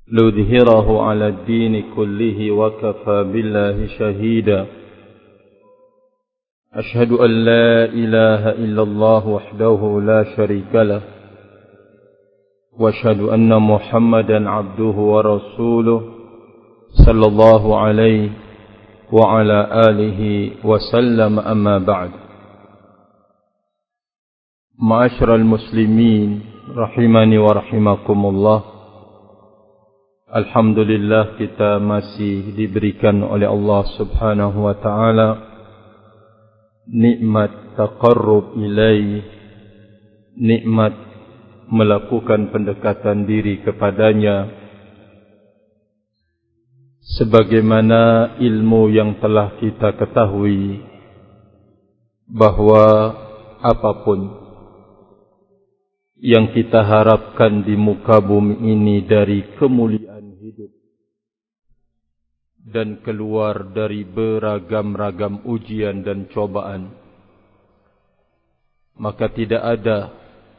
ليظهره على الدين كله وكفى بالله شهيدا أشهد أن لا إله إلا الله وحده لا شريك له وأشهد أن محمدا عبده ورسوله صلى الله عليه وعلى آله وسلم أما بعد معاشر المسلمين rahimani wa rahimakumullah. Alhamdulillah kita masih diberikan oleh Allah Subhanahu wa taala nikmat taqarrub ilaih, nikmat melakukan pendekatan diri kepadanya, sebagaimana ilmu yang telah kita ketahui bahwa apapun yang kita harapkan di muka bumi ini dari kemuliaan hidup dan keluar dari beragam-ragam ujian dan cobaan, maka tidak ada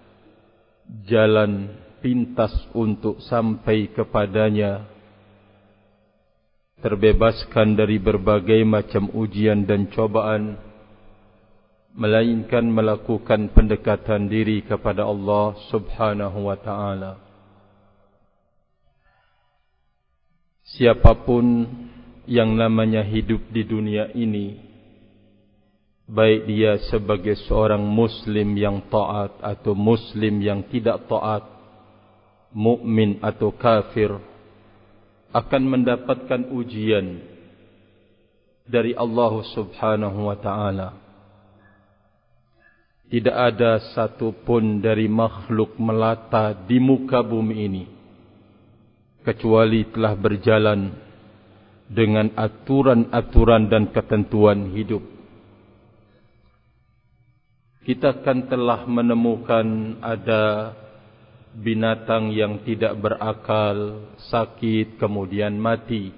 jalan pintas untuk sampai kepadanya, terbebaskan dari berbagai macam ujian dan cobaan, melainkan melakukan pendekatan diri kepada Allah Subhanahu wa taala. Siapapun yang namanya hidup di dunia ini, baik dia sebagai seorang muslim yang taat atau muslim yang tidak taat, mukmin atau kafir, akan mendapatkan ujian dari Allah Subhanahu wa taala. Tidak ada satu pun dari makhluk melata di muka bumi ini kecuali telah berjalan dengan aturan-aturan dan ketentuan hidup. Kita kan telah menemukan ada binatang yang tidak berakal, sakit, kemudian mati.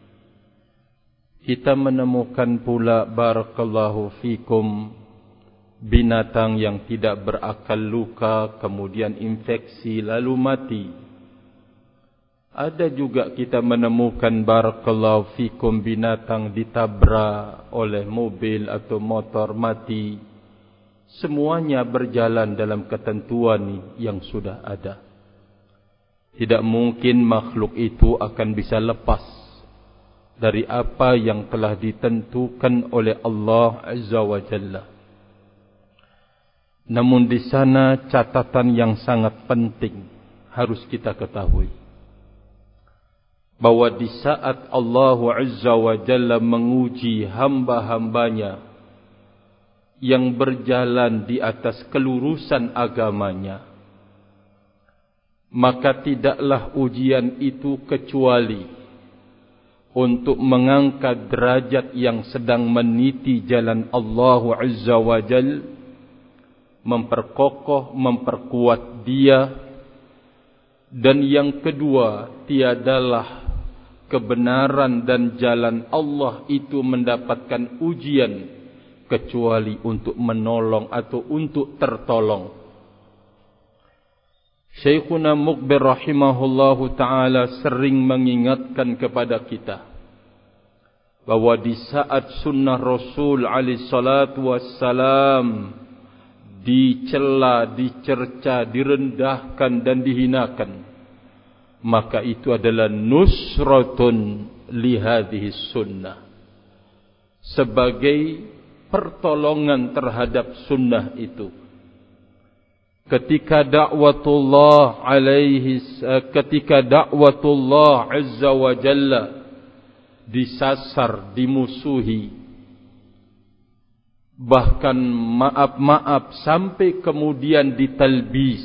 Kita menemukan pula, barakallahu fikum, binatang yang tidak berakal luka, kemudian infeksi, lalu mati. Ada juga kita menemukan, barakallahu fikum, binatang ditabrak oleh mobil atau motor, mati. Semuanya berjalan dalam ketentuan yang sudah ada. Tidak mungkin makhluk itu akan bisa lepas dari apa yang telah ditentukan oleh Allah Azza wa Jalla. Namun di sana catatan yang sangat penting harus kita ketahui, bahwa di saat Allah Azza wa Jalla menguji hamba-hambanya yang berjalan di atas kelurusan agamanya, maka tidaklah ujian itu kecuali untuk mengangkat derajat yang sedang meniti jalan Allah Azza wa Jalla, memperkokoh, memperkuat dia. Dan yang kedua, tiadalah kebenaran dan jalan Allah itu mendapatkan ujian kecuali untuk menolong atau untuk tertolong. Syekhuna Muqbil rahimahullahu ta'ala sering mengingatkan kepada kita bahwa di saat sunnah Rasul alaihi salatu wassalam dicela, dicerca, direndahkan dan dihinakan, maka itu adalah nusratun li hadhihi sunnah, sebagai pertolongan terhadap sunnah itu. Ketika dakwatullah azza wa jalla disasar, dimusuhi, bahkan maaf sampai kemudian ditalbis,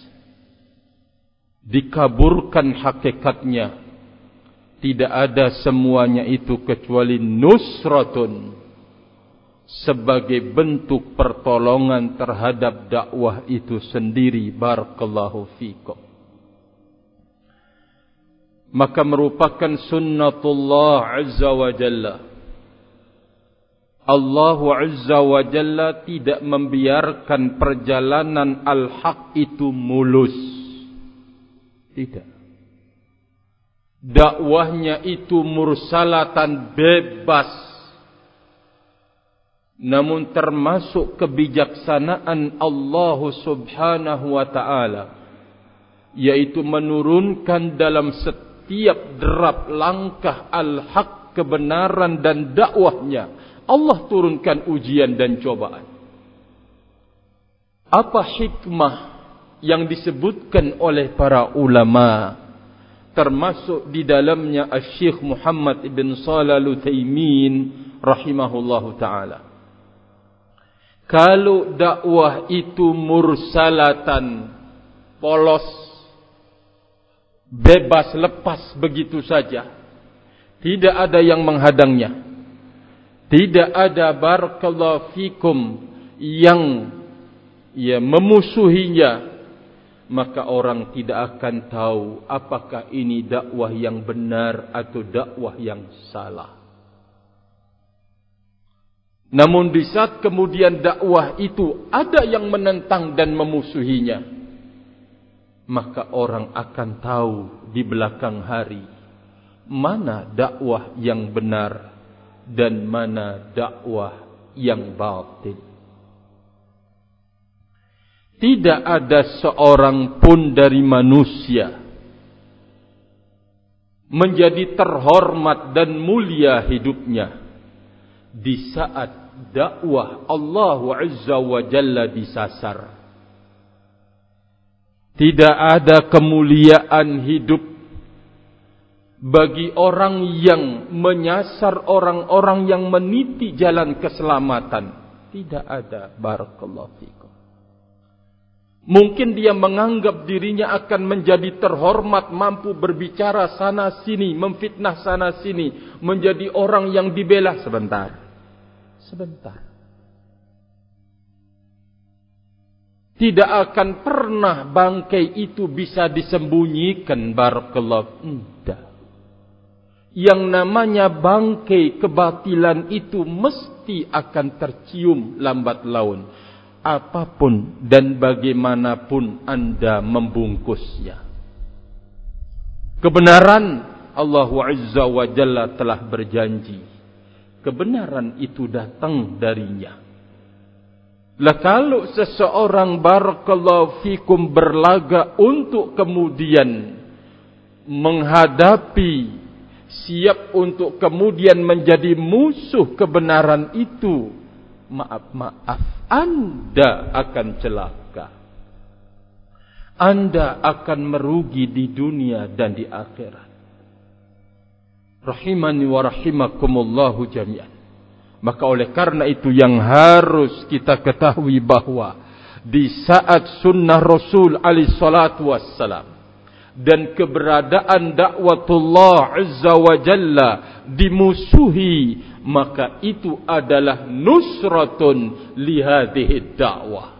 dikaburkan hakikatnya, tidak ada semuanya itu kecuali nusratun, sebagai bentuk pertolongan terhadap dakwah itu sendiri. Barakallahu fikum. Maka merupakan sunnatullah azza wa jalla. Allah azza wa jalla tidak membiarkan perjalanan al-haq itu mulus. Tidak. dakwahnya itu mursalatan, bebas, namun termasuk kebijaksanaan Allah Subhanahu wa ta'ala, yaitu menurunkan dalam setiap derap langkah al-haq, kebenaran dan dakwahnya, Allah turunkan ujian dan cobaan. Apa hikmah yang disebutkan oleh para ulama, termasuk di dalamnya Syekh Muhammad ibn Shalih Al-Utsaimin rahimahullahu ta'ala. Kalau dakwah itu mursalatan, polos, bebas, lepas begitu saja, tidak ada yang menghadangnya, tidak ada barakallahu fikum yang memusuhinya, maka orang tidak akan tahu apakah ini dakwah yang benar atau dakwah yang salah. Namun di saat kemudian dakwah itu ada yang menentang dan memusuhinya, maka orang akan tahu di belakang hari mana dakwah yang benar dan mana dakwah yang batil. Tidak ada seorang pun dari manusia menjadi terhormat dan mulia hidupnya di saat dakwah Allah Azza wa Jalla disasar. Tidak ada kemuliaan hidup bagi orang yang menyasar orang-orang yang meniti jalan keselamatan. Tidak ada, barakallahu fikum. Mungkin dia menganggap dirinya akan menjadi terhormat, mampu berbicara sana sini, memfitnah sana sini, menjadi orang yang dibela. Sebentar. Tidak akan pernah bangkai itu bisa disembunyikan, barakallahu. Tidak. Yang namanya bangkai kebatilan itu mesti akan tercium lambat laun, apapun dan bagaimanapun Anda membungkusnya. Kebenaran, Allah Azza wa Jalla telah berjanji, kebenaran itu datang darinya. Lah kalau seseorang barakallahu fikum berlaga untuk kemudian menghadapi, siap untuk kemudian menjadi musuh kebenaran itu, maaf, Anda akan celaka. Anda akan merugi di dunia dan di akhirat. Rahimani wa rahimakumullahu jami'an. Maka oleh karena itu yang harus kita ketahui bahwa di saat sunnah Rasul alaihi salatu wassalam dan keberadaan dakwatullah Azza wa Jalla dimusuhi, maka itu adalah nusratun lihadhihi dakwah,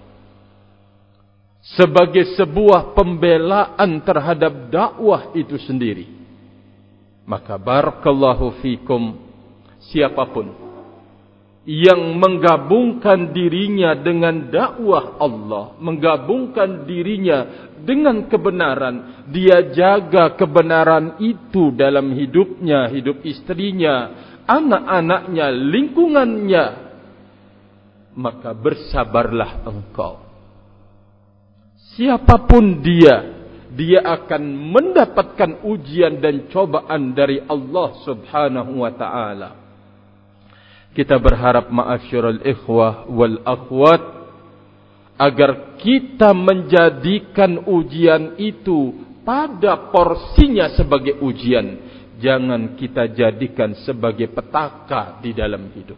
sebagai sebuah pembelaan terhadap dakwah itu sendiri. Maka barakallahu fikum, siapapun yang menggabungkan dirinya dengan dakwah Allah, menggabungkan dirinya dengan kebenaran, dia jaga kebenaran itu dalam hidupnya, hidup istrinya, anak-anaknya, lingkungannya, maka bersabarlah engkau. Siapapun dia akan mendapatkan ujian dan cobaan dari Allah Subhanahu wa ta'ala. Kita berharap ma'asyiral ikhwah wal akhwat, agar kita menjadikan ujian itu pada porsinya sebagai ujian. Jangan kita jadikan sebagai petaka di dalam hidup.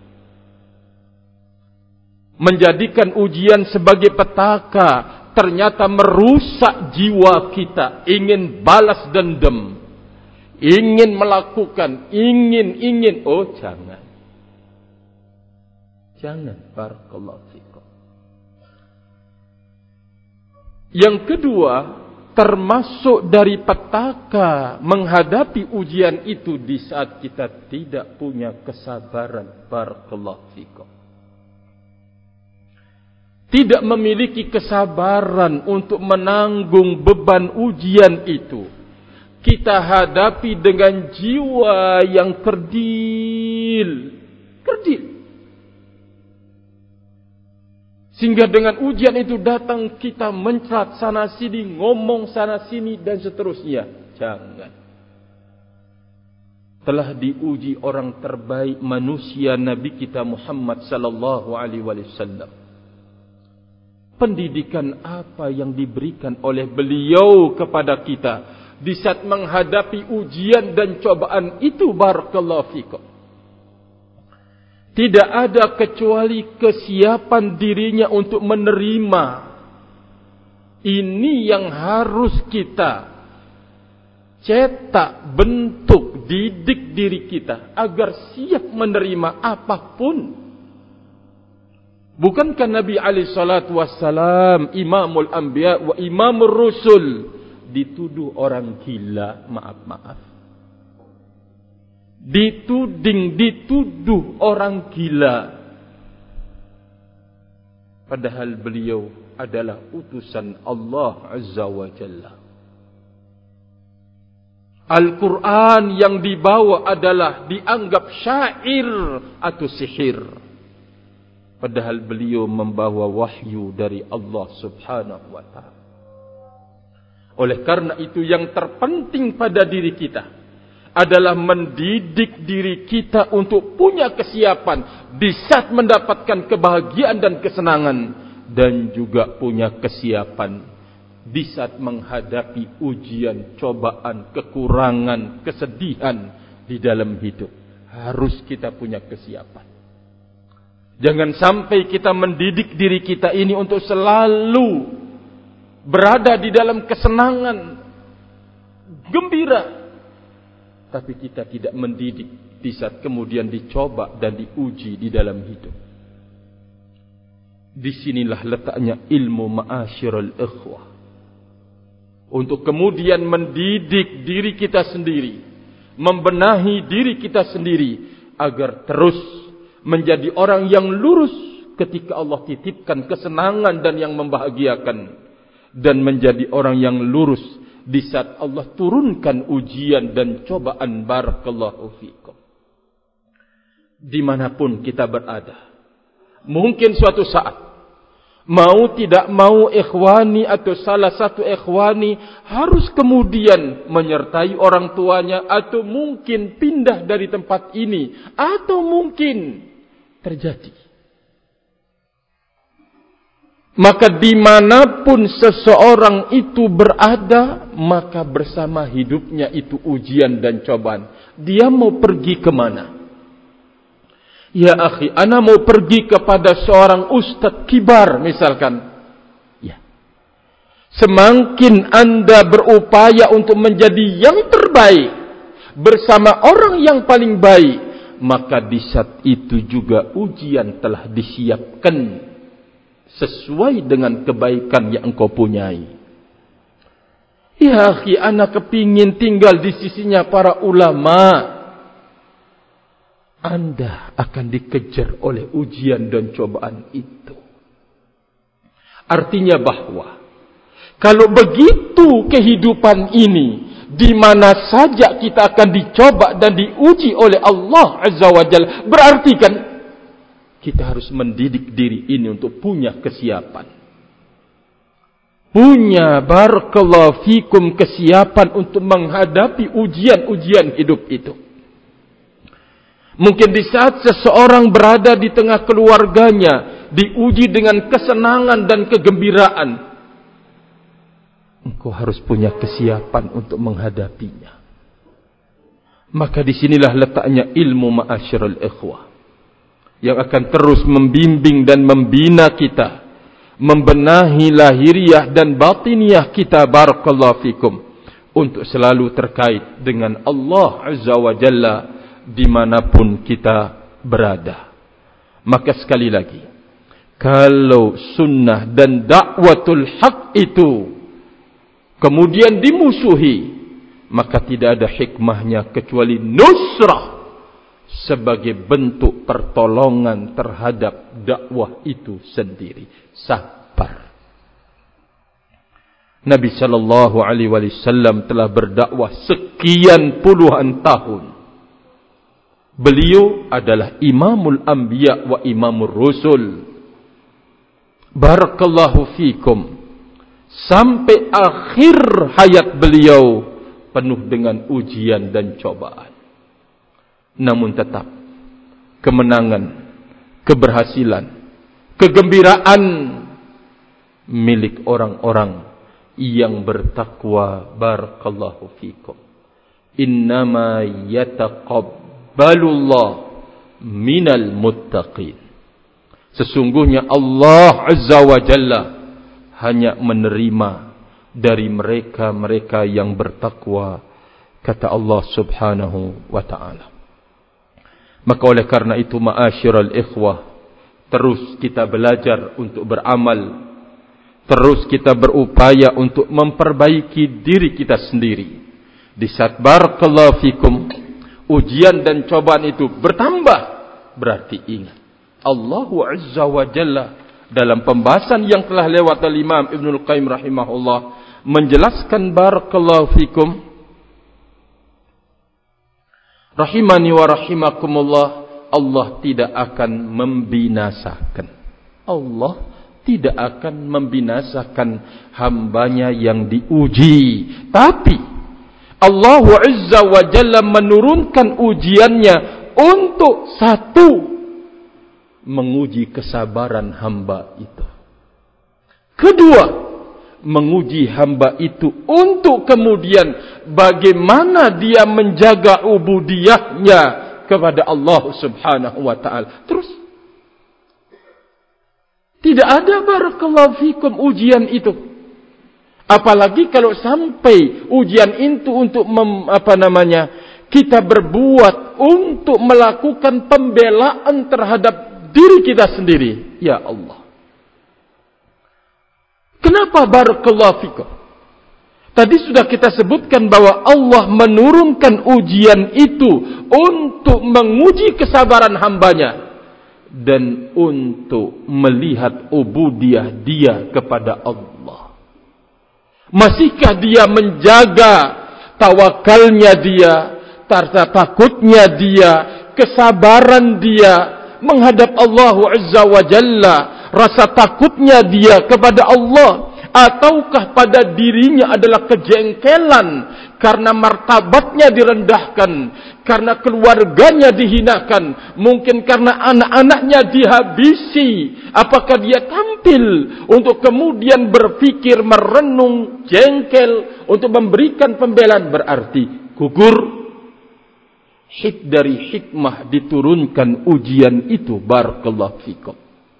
Menjadikan ujian sebagai petaka ternyata merusak jiwa kita. Ingin balas dendam, ingin melakukan, ingin. Oh jangan. Jangan, barakallahu fikum. Yang kedua, termasuk dari petaka menghadapi ujian itu di saat kita tidak punya kesabaran, barakallahu fikum. Tidak memiliki kesabaran untuk menanggung beban ujian itu. kita hadapi dengan jiwa yang kerdil. Sehingga dengan ujian itu datang kita mencrat sana sini, ngomong sana sini dan seterusnya. Jangan. Telah diuji orang terbaik manusia Nabi kita Muhammad sallallahu alaihi wasallam. Pendidikan apa yang diberikan oleh beliau kepada kita di saat menghadapi ujian dan cobaan itu, barakallahu fikum. Tidak ada kecuali kesiapan dirinya untuk menerima. Ini yang harus kita cetak, bentuk, didik diri kita agar siap menerima apapun. Bukankah Nabi alaihi salatu wassalam imamul anbiya wa imamur rusul dituduh orang gila? Maaf. Dituduh orang gila. Padahal beliau adalah utusan Allah Azza wa Jalla. Al-Quran yang dibawa adalah dianggap syair atau sihir. Padahal beliau membawa wahyu dari Allah Subhanahu wa ta'ala. Oleh karena itu yang terpenting pada diri kita adalah mendidik diri kita untuk punya kesiapan di saat mendapatkan kebahagiaan dan kesenangan, dan juga punya kesiapan di saat menghadapi ujian, cobaan, kekurangan, kesedihan di dalam hidup. Harus kita punya kesiapan. Jangan sampai kita mendidik diri kita ini untuk selalu berada di dalam kesenangan, gembira, tapi kita tidak mendidik di saat kemudian dicoba dan diuji di dalam hidup. Disinilah letaknya ilmu ma'asyiral ikhwah. Untuk kemudian mendidik diri kita sendiri, membenahi diri kita sendiri agar terus menjadi orang yang lurus ketika Allah titipkan kesenangan dan yang membahagiakan, dan menjadi orang yang lurus di saat Allah turunkan ujian dan cobaan, barakallahu fikum. Dimanapun kita berada, mungkin suatu saat, mau tidak mau ikhwani atau salah satu ikhwani harus kemudian menyertai orang tuanya, atau mungkin pindah dari tempat ini, atau mungkin terjadi. Maka dimanapun seseorang itu berada, maka bersama hidupnya itu ujian dan cobaan. Dia mau pergi kemana? Ya akhi, ana mau pergi kepada seorang ustadz kibar misalkan. Ya. Semakin anda berupaya untuk menjadi yang terbaik bersama orang yang paling baik, maka di saat itu juga ujian telah disiapkan sesuai dengan kebaikan yang engkau punyai. Ya akhi, anak kepingin tinggal di sisinya para ulama. Anda akan dikejar oleh ujian dan cobaan itu. Artinya bahwa kalau begitu kehidupan ini, di mana saja kita akan dicoba dan diuji oleh Allah Azza wa Jalla, berarti kan kita harus mendidik diri ini untuk punya kesiapan. Punya, barakallahu fikum, kesiapan untuk menghadapi ujian-ujian hidup itu. Mungkin di saat seseorang berada di tengah keluarganya, diuji dengan kesenangan dan kegembiraan, engkau harus punya kesiapan untuk menghadapinya. Maka disinilah letaknya ilmu ma'asyiral ikhwah, yang akan terus membimbing dan membina kita, membenahi lahiriah dan batiniah kita, barakallahu fikum, untuk selalu terkait dengan Allah Azza wa Jalla dimanapun kita berada. Maka sekali lagi, kalau sunnah dan dakwatul haq itu kemudian dimusuhi, maka tidak ada hikmahnya kecuali nusrah sebagai bentuk pertolongan terhadap dakwah itu sendiri. Sabar. Nabi sallallahu alaihi wasallam telah berdakwah sekian puluhan tahun. Beliau adalah imamul anbiya wa imamur rusul. Barakallahu fikum. Sampai akhir hayat beliau penuh dengan ujian dan cobaan. Namun tetap kemenangan, keberhasilan, kegembiraan milik orang-orang yang bertakwa. Barakallahu fikum. Innama yataqabbalullah minal muttaqin. Sesungguhnya Allah Azza wa Jalla hanya menerima dari mereka-mereka yang bertakwa, kata Allah Subhanahu wa ta'ala. Maka oleh karena itu, ma'asyiral ikhwah, terus kita belajar untuk beramal, terus kita berupaya untuk memperbaiki diri kita sendiri. Di saat barakallahu fikum ujian dan cobaan itu bertambah, berarti ingat Allah Azza wa Jalla dalam pembahasan yang telah lewat dari Imam Ibnul Qayyim rahimahullah menjelaskan barakallahu fikum, rahimani wa rahimakumullah, Allah tidak akan membinasakan. Allah tidak akan membinasakan hambanya yang diuji. Tapi Allah Azza wa Jalla menurunkan ujiannya untuk satu, menguji kesabaran hamba itu. Kedua, menguji hamba itu untuk kemudian bagaimana dia menjaga ubudiyahnya kepada Allah Subhanahu wa ta'ala. Terus tidak ada barakallahu fikum ujian itu. Apalagi kalau sampai ujian itu untuk kita berbuat untuk melakukan pembelaan terhadap diri kita sendiri. Ya Allah, kenapa barakallahu fikum? Tadi sudah kita sebutkan bahwa Allah menurunkan ujian itu untuk menguji kesabaran hambanya dan untuk melihat ubudiyah dia kepada Allah. Masihkah dia menjaga tawakalnya dia, rasa takutnya dia, kesabaran dia menghadap Allah Azza wa Jalla, rasa takutnya dia kepada Allah, ataukah pada dirinya adalah kejengkelan karena martabatnya direndahkan, karena keluarganya dihinakan, mungkin karena anak-anaknya dihabisi. Apakah dia tampil untuk kemudian berpikir, merenung, jengkel untuk memberikan pembelaan? Berarti gugur dari hikmah diturunkan ujian itu. Barakallahu fikum.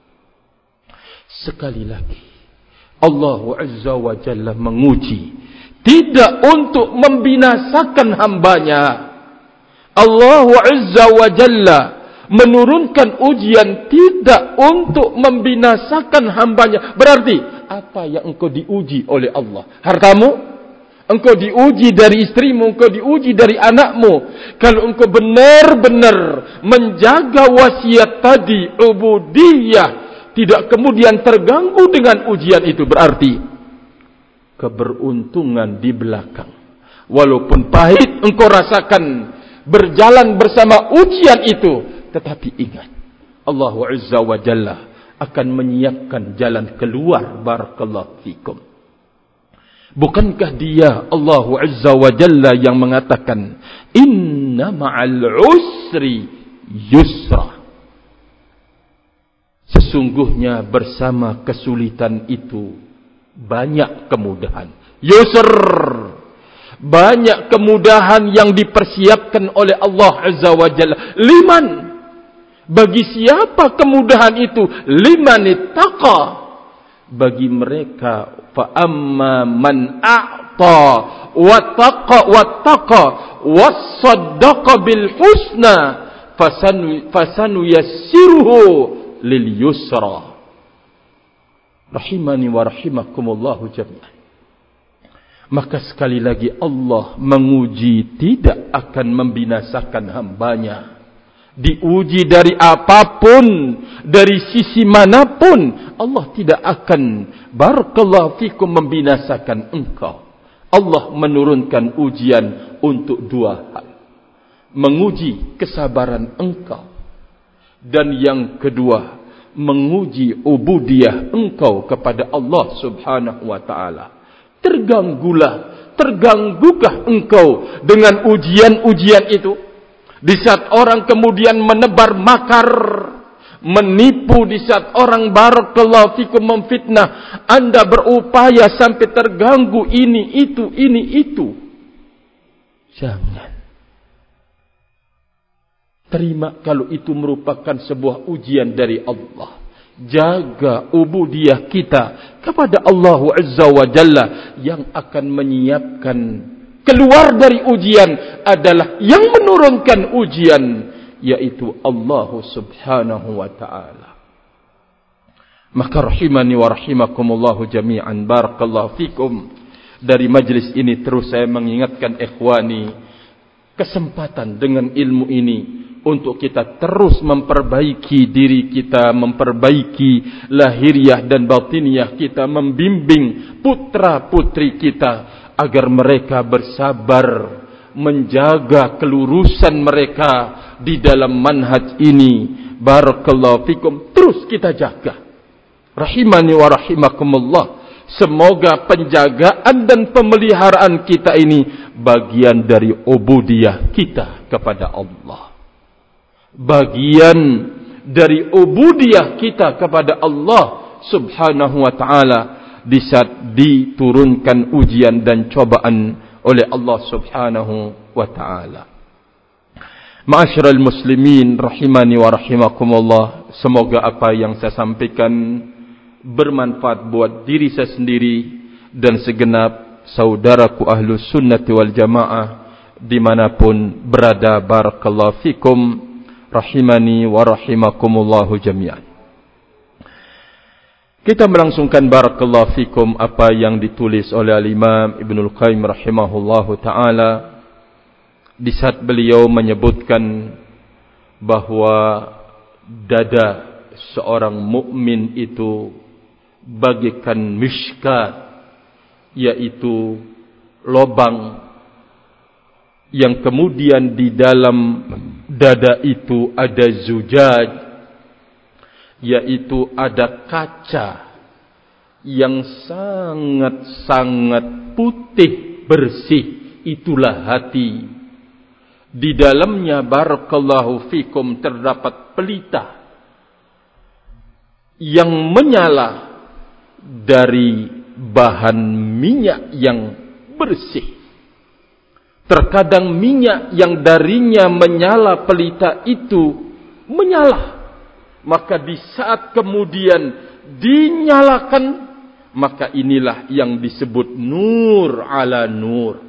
Sekali lagi, Allah Azza wa Jalla menguji tidak untuk membinasakan hambanya. Allah Azza wa Jalla menurunkan ujian tidak untuk membinasakan hambanya. Berarti apa yang engkau diuji oleh Allah? Hartamu? Engkau diuji dari istrimu, engkau diuji dari anakmu. Kalau engkau benar-benar menjaga wasiat tadi, ubudiyah, tidak kemudian terganggu dengan ujian itu, berarti keberuntungan di belakang. Walaupun pahit engkau rasakan berjalan bersama ujian itu, tetapi ingat, Allah Azza wa Jalla akan menyiapkan jalan keluar. Barakallahu fikum. Bukankah dia Allah Azza wa Jalla yang mengatakan inna ma'al usri yusra, sesungguhnya bersama kesulitan itu banyak kemudahan. Yusr, banyak kemudahan yang dipersiapkan oleh Allah Azza wa Jalla. Liman, bagi siapa kemudahan itu? Liman ittaqa, bagi mereka. Fa amma man a'ta wattaqa wassaddaqa bil husna fasanu yassiruhu lil yusra. Rahimani wa rahimakumullahu jami'an. Maka sekali lagi Allah menguji tidak akan membinasakan hambanya. diuji dari apapun, dari sisi manapun, Allah tidak akan barakallahu fikum membinasakan engkau. Allah menurunkan ujian untuk dua hal. Menguji kesabaran engkau. Dan yang kedua, menguji ubudiyah engkau kepada Allah subhanahu wa ta'ala. Terganggukah engkau dengan ujian-ujian itu? Di saat orang kemudian menebar makar, menipu, di saat orang barakallahu fikum memfitnah, Anda berupaya sampai terganggu ini itu. Jangan. Terima kalau itu merupakan sebuah ujian dari Allah. Jaga ubudiyah kita kepada Allah Azza wa Jalla, yang akan menyiapkan keluar dari ujian adalah yang menurunkan ujian, yaitu Allah subhanahu wa ta'ala. Maka rahimani wa rahimakumullahu jami'an, barakallahu fikum. Dari majlis ini terus saya mengingatkan ikhwani, kesempatan dengan ilmu ini untuk kita terus memperbaiki diri kita, memperbaiki lahiriah dan batiniah kita, membimbing putra-putri kita agar mereka bersabar menjaga kelurusan mereka di dalam manhaj ini. Barakallahu fikum, terus kita jaga. Rahimani wa rahimakumullah. Semoga penjagaan dan pemeliharaan kita ini bagian dari ubudiyah kita kepada Allah. Bagian dari ubudiyah kita kepada Allah subhanahu wa ta'ala di saat diturunkan ujian dan cobaan oleh Allah subhanahu wa ta'ala. Ma'asyiral muslimin rahimani wa rahimakumullah, semoga apa yang saya sampaikan bermanfaat buat diri saya sendiri dan segenap saudaraku ahlus sunnati wal jamaah dimanapun berada. Barakallahu fikum, rahimani wa rahimakumullahu jami'an. Kita melangsungkan barakallahu fikum apa yang ditulis oleh al-Imam Ibnul Qayyim rahimahullahu ta'ala di saat beliau menyebutkan bahwa dada seorang mukmin itu bagaikan mishkat, yaitu lubang yang kemudian di dalam dada itu ada zujaj, yaitu ada kaca yang sangat-sangat putih bersih. Itulah hati. Di dalamnya barakallahu fikum terdapat pelita yang menyala dari bahan minyak yang bersih. Terkadang minyak yang darinya menyala pelita itu menyala, maka di saat kemudian dinyalakan, maka inilah yang disebut nur ala nur.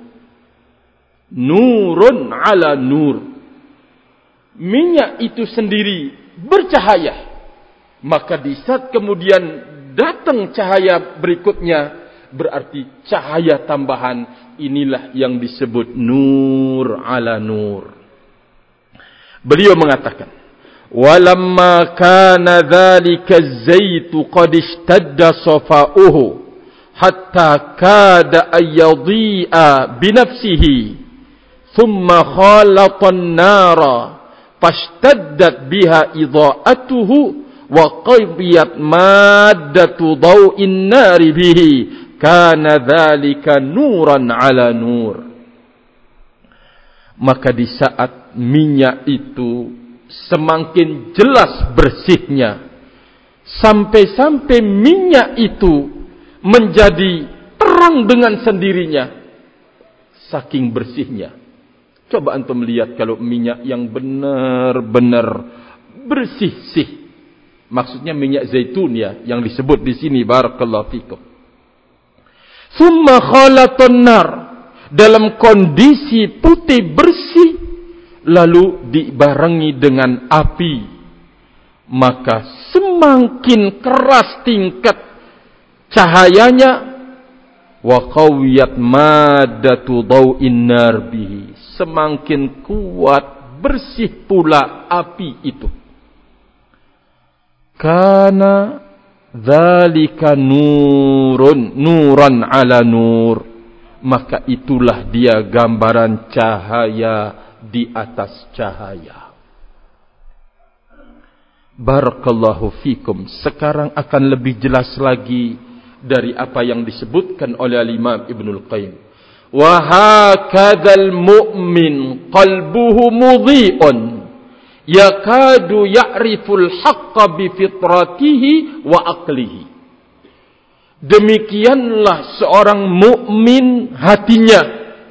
Nurun ala nur. Minyak itu sendiri bercahaya, maka di saat kemudian datang cahaya berikutnya, berarti cahaya tambahan. Inilah yang disebut nur ala nur. Beliau mengatakan, walamma kana dhalika az-zaitu qad ishtadda safa'uhu hatta kada ayyadhi'a binafsihi thumma khalata an-nara fashtaddat biha idha'atuhu wa qadiyat maddatu daw'in nari bihi kana dhalika nuran ala nur. Maka di saat minyak itu semakin jelas bersihnya, sampai-sampai minyak itu menjadi terang dengan sendirinya, saking bersihnya. Coba antum lihat kalau minyak yang benar-benar bersih-sih, maksudnya minyak zaitun ya, yang disebut di sini barakallahu fikum. Summa khalatun nar, dalam kondisi putih bersih, lalu dibarengi dengan api, maka semakin keras tingkat cahayanya. Wa qawiyat maddatu daw'in nar bihi, semakin kuat bersih pula api itu. Kana dzalika nuran ala nur, maka itulah dia gambaran cahaya di atas cahaya. Barakallahu fikum. Sekarang akan lebih jelas lagi dari apa yang disebutkan oleh Imam Ibnul Qayyim. Wa hakadzal mu'min qalbuhu mudhi'un yakadu ya'riful haqqa bi fitratihi wa aqlihi. Demikianlah seorang mukmin hatinya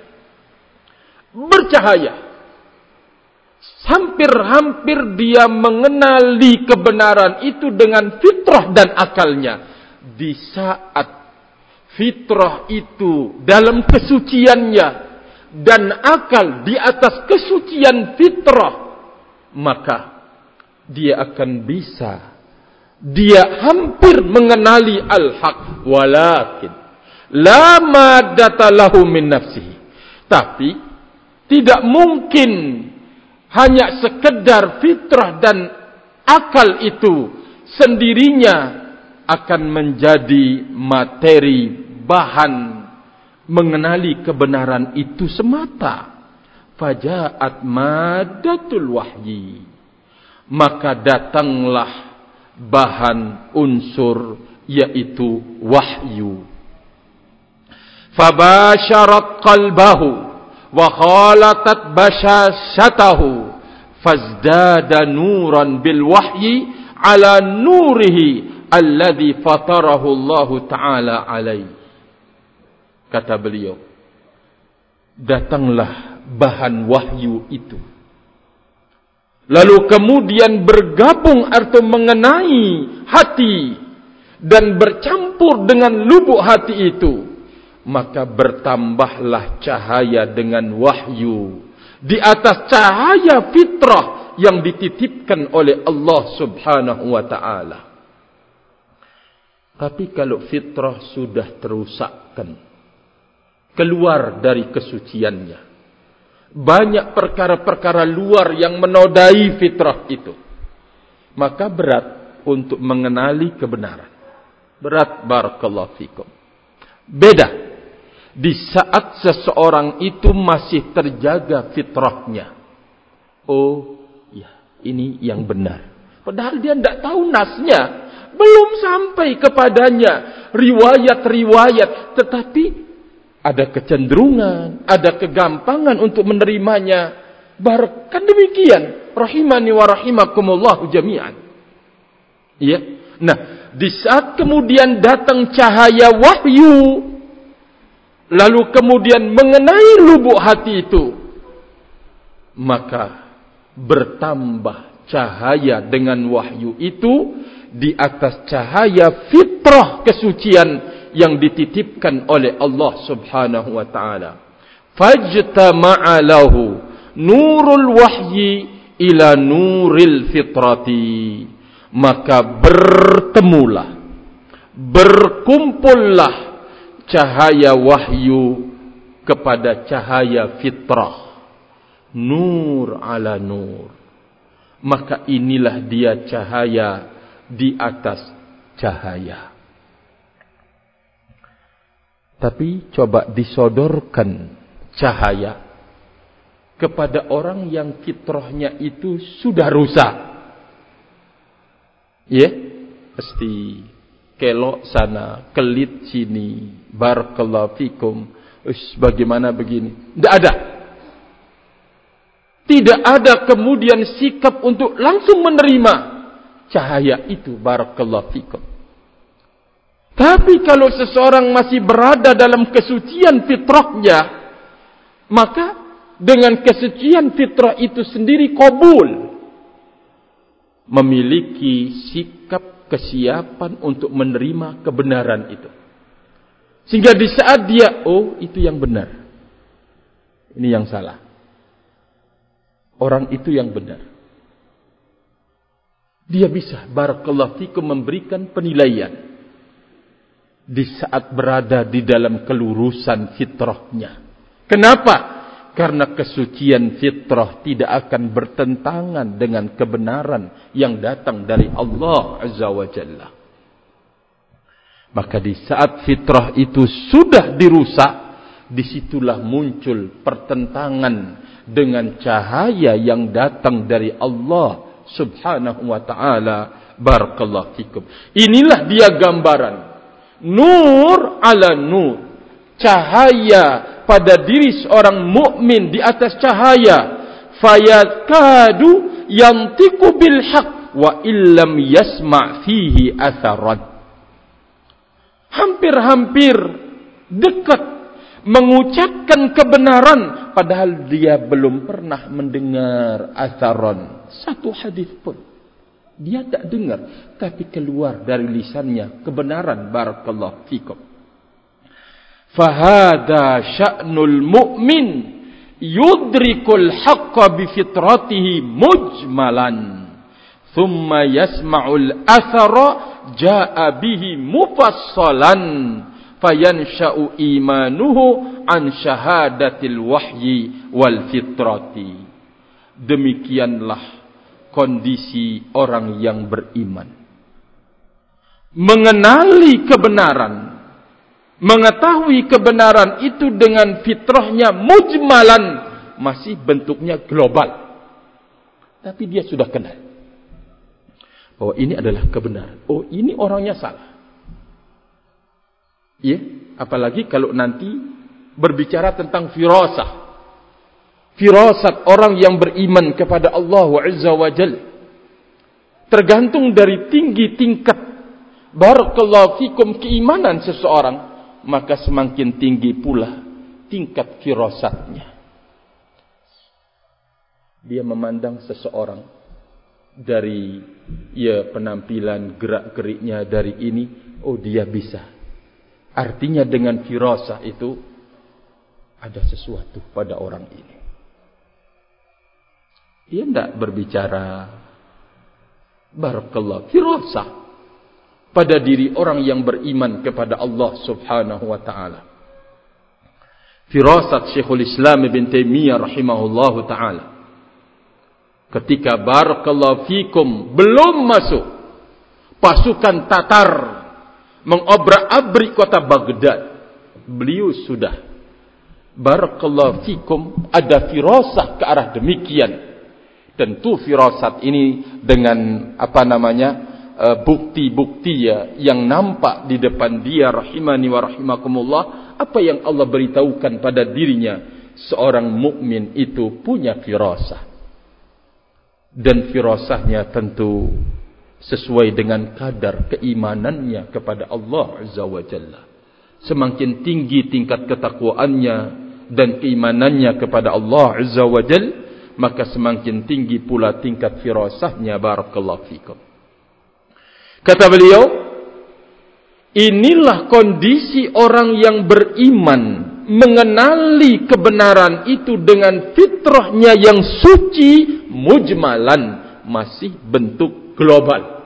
bercahaya. Hampir-hampir dia mengenali kebenaran itu dengan fitrah dan akalnya. Di saat fitrah itu dalam kesuciannya dan akal di atas kesucian fitrah, maka dia akan bisa, dia hampir mengenali al-haq, walakin la maddata lahu min nafsihi. Tapi tidak mungkin hanya sekedar fitrah dan akal itu sendirinya akan menjadi materi bahan mengenali kebenaran itu semata. Faja'at maddatul wahyi, maka datanglah bahan unsur yaitu wahyu. Fabasharat qalbahu wa khalatat bashashatahu fazdada nuran bil wahyi ala nurihi alladhi fatarahu Allah Ta'ala alaih. Kata beliau, datanglah bahan wahyu itu, lalu kemudian bergabung atau mengenai hati dan bercampur dengan lubuk hati itu, maka bertambahlah cahaya dengan wahyu di atas cahaya fitrah yang dititipkan oleh Allah Subhanahu wa ta'ala. Tapi kalau fitrah sudah terusakkan, keluar dari kesuciannya, banyak perkara-perkara luar yang menodai fitrah itu, maka berat untuk mengenali kebenaran. Berat, barakallahu fikum. Beda di saat seseorang itu masih terjaga fitrahnya. Oh, ya, ini yang benar. Padahal dia tidak tahu nasnya, belum sampai kepadanya riwayat-riwayat, tetapi ada kecenderungan, ada kegampangan untuk menerimanya. Kan demikian. Rahimani wa rahimakumullahu jami'an. Ya. Nah, di saat kemudian datang cahaya wahyu, lalu kemudian mengenai lubuk hati itu, maka bertambah cahaya dengan wahyu itu di atas cahaya fitrah kesucian yang dititipkan oleh Allah Subhanahu wa ta'ala. Fajtama'a lahu nurul wahyi ila nuril fitrati, maka bertemulah, berkumpullah cahaya wahyu kepada cahaya fitrah, nur ala nur, maka inilah dia cahaya di atas cahaya. Tapi coba disodorkan cahaya kepada orang yang fitrahnya itu sudah rusak, ya, pasti kelok sana, kelit sini, barakallahu fikum, bagaimana begini. Tidak ada. Tidak ada kemudian sikap untuk langsung menerima cahaya itu, barakallahu fikum. Tapi kalau seseorang masih berada dalam kesucian fitrahnya, maka dengan kesucian fitrah itu sendiri qabul, memiliki sikap kesiapan untuk menerima kebenaran itu. Sehingga di saat dia, oh itu yang benar, ini yang salah, orang itu yang benar, dia bisa barakallahu fikum memberikan penilaian di saat berada di dalam kelurusan fitrahnya. Kenapa? Karena kesucian fitrah tidak akan bertentangan dengan kebenaran yang datang dari Allah Azza wa Jalla. Maka di saat fitrah itu sudah dirusak, disitulah muncul pertentangan dengan cahaya yang datang dari Allah Subhanahu wa ta'ala. Barakallahu fikum. Inilah dia gambaran nur ala nur, cahaya pada diri seorang mukmin di atas cahaya. Fayakadu yantiqu bil haqq wa illam yasma' fihi atharan. Hampir-hampir dekat mengucapkan kebenaran padahal dia belum pernah mendengar atharan, satu hadis pun dia tak dengar, tapi keluar dari lisannya kebenaran. Barakallahu fikum. Fahada sya'nul mu'min yudrikul haqqa bifitratihi mujmalan thumma yasma'ul athara ja'a bihi mufassalan fayansha'u imanuhu an syahadatil wahyi wal fitrati. Demikianlah kondisi orang yang beriman, mengenali kebenaran, mengetahui kebenaran itu dengan fitrahnya mujmalan, masih bentuknya global, tapi dia sudah kenal bahwa ini adalah kebenaran. Oh, ini orangnya salah. Ya, apalagi kalau nanti berbicara tentang firasah. Firasat orang yang beriman kepada Allah Azza wa Jalla tergantung dari tinggi tingkat barakallahu fikum keimanan seseorang, maka semakin tinggi pula tingkat firasatnya. Dia memandang seseorang dari penampilan, gerak-geriknya, dari ini, oh dia bisa. Artinya dengan firasah itu ada sesuatu pada orang ini. Dia tidak berbicara barakallah firasah pada diri orang yang beriman kepada Allah Subhanahu wa ta'ala. Firasat Syekhul Islam Ibn Taimiyah rahimahullahu ta'ala, ketika barakallahu fikum belum masuk pasukan Tatar mengobrak-abrik kota Baghdad, beliau sudah barakallahu fikum ada firasah ke arah demikian. Tentu firasat ini dengan bukti-bukti yang nampak di depan dia, rahimani wa rahimakumullah. Apa yang Allah beritahukan pada dirinya, seorang mukmin itu punya firasah, dan firasahnya tentu sesuai dengan kadar keimanannya kepada Allah Azza wa Jalla. Semakin tinggi tingkat ketakwaannya dan keimanannya kepada Allah Azza wa Jalla, maka semakin tinggi pula tingkat firasahnya. Barakallahu fikum. Kata beliau, inilah kondisi orang yang beriman, mengenali kebenaran itu dengan fitrahnya yang suci, mujmalan, masih bentuk global.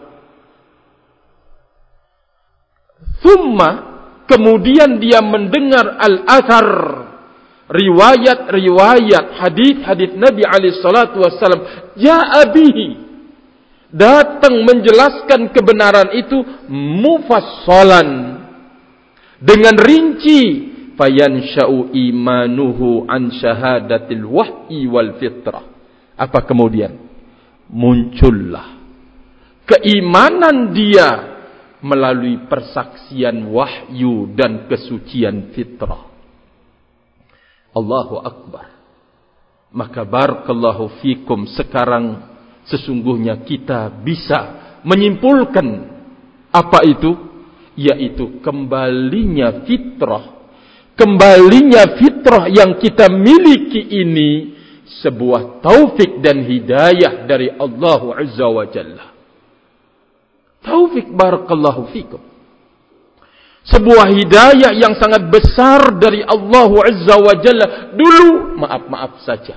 Thumma, kemudian dia mendengar al-athar, riwayat-riwayat, hadis-hadis Nabi alaihi salatu wasallam, ja'a bihi, datang menjelaskan kebenaran itu mufassalan, dengan rinci, fayansha'u imanuhu an syahadatil wahyi wal fitrah. Apa kemudian? Muncullah keimanan dia melalui persaksian wahyu dan kesucian fitrah. Allahu Akbar. Maka barakallahu fikum, sekarang sesungguhnya kita bisa menyimpulkan apa itu? Yaitu kembalinya fitrah. Kembalinya fitrah yang kita miliki ini sebuah taufik dan hidayah dari Allah Azza wa Jalla. Taufik, barakallahu fikum. Sebuah hidayah yang sangat besar dari Allah Azza wa Jalla. Dulu maaf-maaf saja,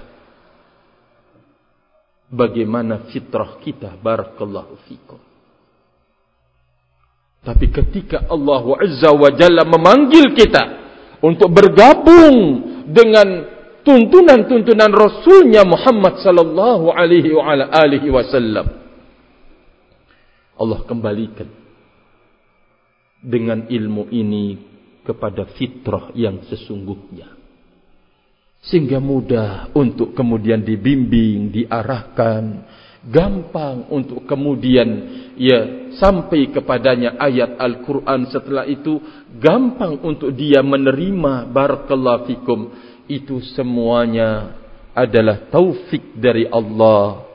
bagaimana fitrah kita, barakallahu fikum. Tapi ketika Allah Azza wa Jalla memanggil kita untuk bergabung dengan tuntunan-tuntunan Rasulnya Muhammad sallallahu alaihi wasallam. Allah kembalikan dengan ilmu ini kepada fitrah yang sesungguhnya, sehingga mudah untuk kemudian dibimbing, diarahkan, gampang untuk kemudian sampai kepadanya ayat Al-Quran. Setelah itu gampang untuk dia menerima. Barakallahu fikum. Itu semuanya adalah taufik dari Allah,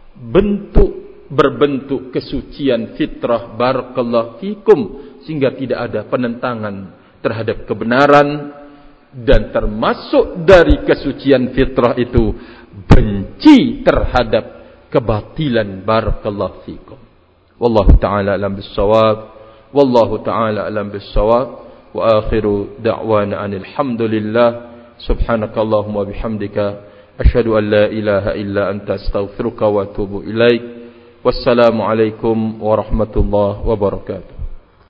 berbentuk kesucian fitrah. Barakallahu fikum. Sehingga tidak ada penentangan terhadap kebenaran. Dan termasuk dari kesucian fitrah itu benci terhadap kebatilan. Barakallahu fikum. Wallahu ta'ala alam bis-shawab. Wallahu ta'ala alam bis-shawab. Wa akhiru da'wana anil hamdulillah. Subhanakallahumma bihamdika asyhadu an la ilaha illa anta astaghfiruka wa atubu ilaik. Wassalamu alaikum warahmatullahi wabarakatuh.